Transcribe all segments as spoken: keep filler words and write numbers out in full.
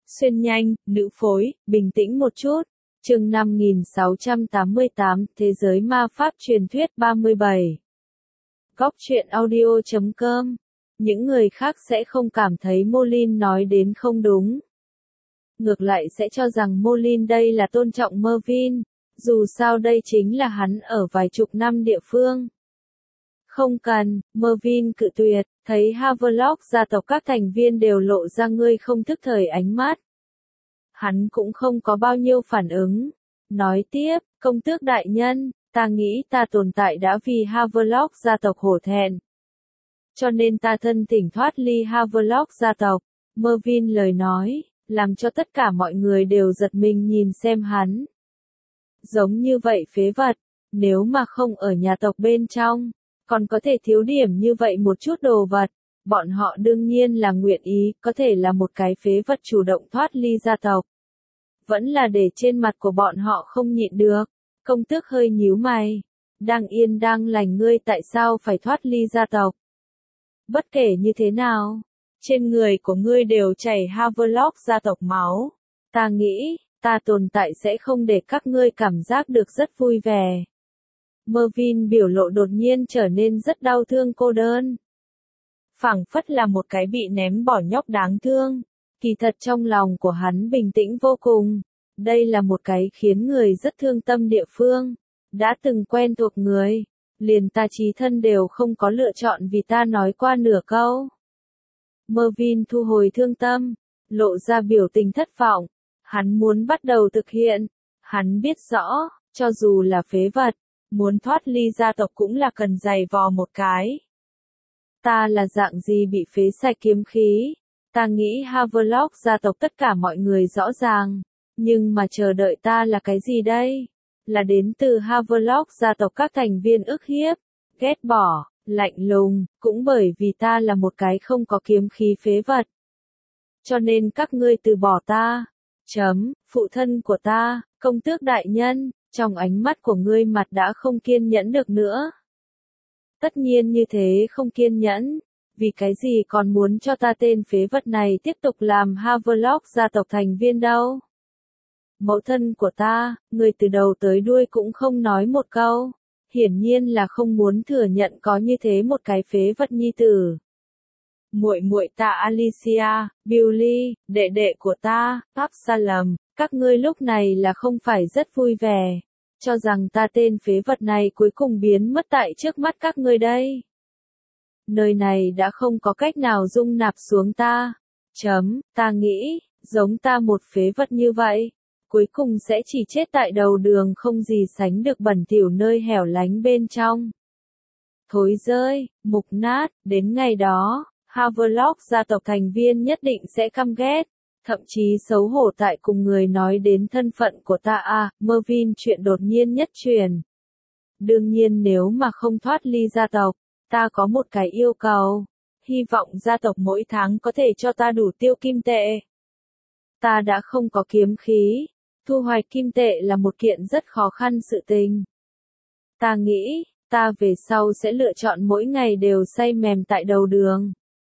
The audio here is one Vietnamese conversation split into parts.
Xuyên nhanh, nữ phối, bình tĩnh một chút. Chương năm nghìn sáu trăm tám mươi tám, Thế giới ma pháp truyền thuyết ba mươi bảy. Góc truyện audio chấm com. Những người khác sẽ không cảm thấy Molin nói đến không đúng. Ngược lại sẽ cho rằng Molin đây là tôn trọng Mervyn, dù sao đây chính là hắn ở vài chục năm địa phương. Không cần, Mervyn cự tuyệt, thấy Havelock gia tộc các thành viên đều lộ ra ngươi không thức thời ánh mắt. Hắn cũng không có bao nhiêu phản ứng. Nói tiếp, công tước đại nhân, ta nghĩ ta tồn tại đã vì Havelock gia tộc hổ thẹn. Cho nên ta thân thỉnh thoát ly Havelock gia tộc. Mervyn lời nói, làm cho tất cả mọi người đều giật mình nhìn xem hắn. Giống như vậy phế vật, nếu mà không ở nhà tộc bên trong, còn có thể thiếu điểm như vậy một chút đồ vật, bọn họ đương nhiên là nguyện ý, có thể là một cái phế vật chủ động thoát ly gia tộc. Vẫn là để trên mặt của bọn họ không nhịn được. Công tước hơi nhíu mày. Đang yên đang lành ngươi tại sao phải thoát ly gia tộc? Bất kể như thế nào, trên người của ngươi đều chảy Havelock gia tộc máu. Ta nghĩ, ta tồn tại sẽ không để các ngươi cảm giác được rất vui vẻ. Mervyn biểu lộ đột nhiên trở nên rất đau thương cô đơn. Phảng phất là một cái bị ném bỏ nhóc đáng thương. Kỳ thật trong lòng của hắn bình tĩnh vô cùng. Đây là một cái khiến người rất thương tâm địa phương. Đã từng quen thuộc người. Liền ta chí thân đều không có lựa chọn vì ta nói qua nửa câu. Mervyn thu hồi thương tâm. Lộ ra biểu tình thất vọng. Hắn muốn bắt đầu thực hiện. Hắn biết rõ, cho dù là phế vật, muốn thoát ly gia tộc cũng là cần giày vò một cái. Ta là dạng gì bị phế sạch kiếm khí? Ta nghĩ Havelock gia tộc tất cả mọi người rõ ràng, nhưng mà chờ đợi ta là cái gì đây? Là đến từ Havelock gia tộc các thành viên ức hiếp, ghét bỏ, lạnh lùng, cũng bởi vì ta là một cái không có kiếm khí phế vật. Cho nên các ngươi từ bỏ ta. Chấm, phụ thân của ta, công tước đại nhân, trong ánh mắt của ngươi mặt đã không kiên nhẫn được nữa. Tất nhiên như thế không kiên nhẫn. Vì cái gì còn muốn cho ta tên phế vật này tiếp tục làm Havelock gia tộc thành viên đâu? Mẫu thân của ta, người từ đầu tới đuôi cũng không nói một câu. Hiển nhiên là không muốn thừa nhận có như thế một cái phế vật nhi tử. Muội muội ta Alicia, Billy, đệ đệ của ta, Absalom, các ngươi lúc này là không phải rất vui vẻ. Cho rằng ta tên phế vật này cuối cùng biến mất tại trước mắt các ngươi đây. Nơi này đã không có cách nào dung nạp xuống ta. Chấm, ta nghĩ, giống ta một phế vật như vậy, cuối cùng sẽ chỉ chết tại đầu đường không gì sánh được bẩn thỉu nơi hẻo lánh bên trong. Thối rơi, mục nát, đến ngày đó, Havelock gia tộc thành viên nhất định sẽ căm ghét, thậm chí xấu hổ tại cùng người nói đến thân phận của ta à, Mervyn chuyện đột nhiên nhất truyền. Đương nhiên nếu mà không thoát ly gia tộc, ta có một cái yêu cầu, hy vọng gia tộc mỗi tháng có thể cho ta đủ tiêu kim tệ. Ta đã không có kiếm khí, thu hoạch kim tệ là một kiện rất khó khăn sự tình. Ta nghĩ, ta về sau sẽ lựa chọn mỗi ngày đều say mềm tại đầu đường.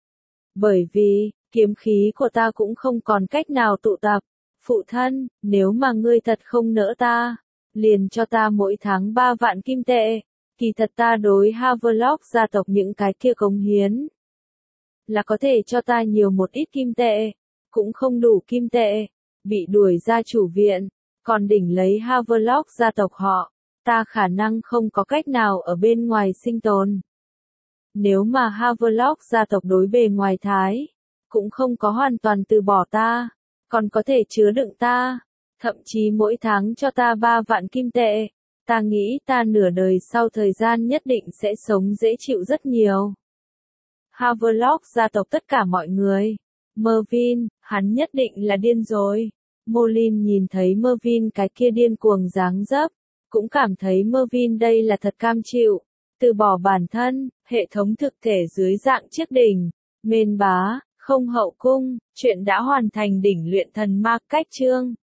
Bởi vì, kiếm khí của ta cũng không còn cách nào tụ tập. Phụ thân, nếu mà ngươi thật không nỡ ta, liền cho ta mỗi tháng ba vạn kim tệ. Kỳ thật ta đối Havelock gia tộc những cái kia cống hiến là có thể cho ta nhiều một ít kim tệ, cũng không đủ kim tệ, bị đuổi ra chủ viện, còn đỉnh lấy Havelock gia tộc họ, ta khả năng không có cách nào ở bên ngoài sinh tồn. Nếu mà Havelock gia tộc đối bề ngoài thái, cũng không có hoàn toàn từ bỏ ta, còn có thể chứa đựng ta, thậm chí mỗi tháng cho ta ba vạn kim tệ. Ta nghĩ ta nửa đời sau thời gian nhất định sẽ sống dễ chịu rất nhiều. Havelock gia tộc tất cả mọi người. Mervyn, hắn nhất định là điên rồi. Molin nhìn thấy Mervyn cái kia điên cuồng dáng dấp, cũng cảm thấy Mervyn đây là thật cam chịu. Từ bỏ bản thân, hệ thống thực thể dưới dạng chiếc đỉnh, mên bá, không hậu cung, chuyện đã hoàn thành đỉnh luyện thần ma cách chương.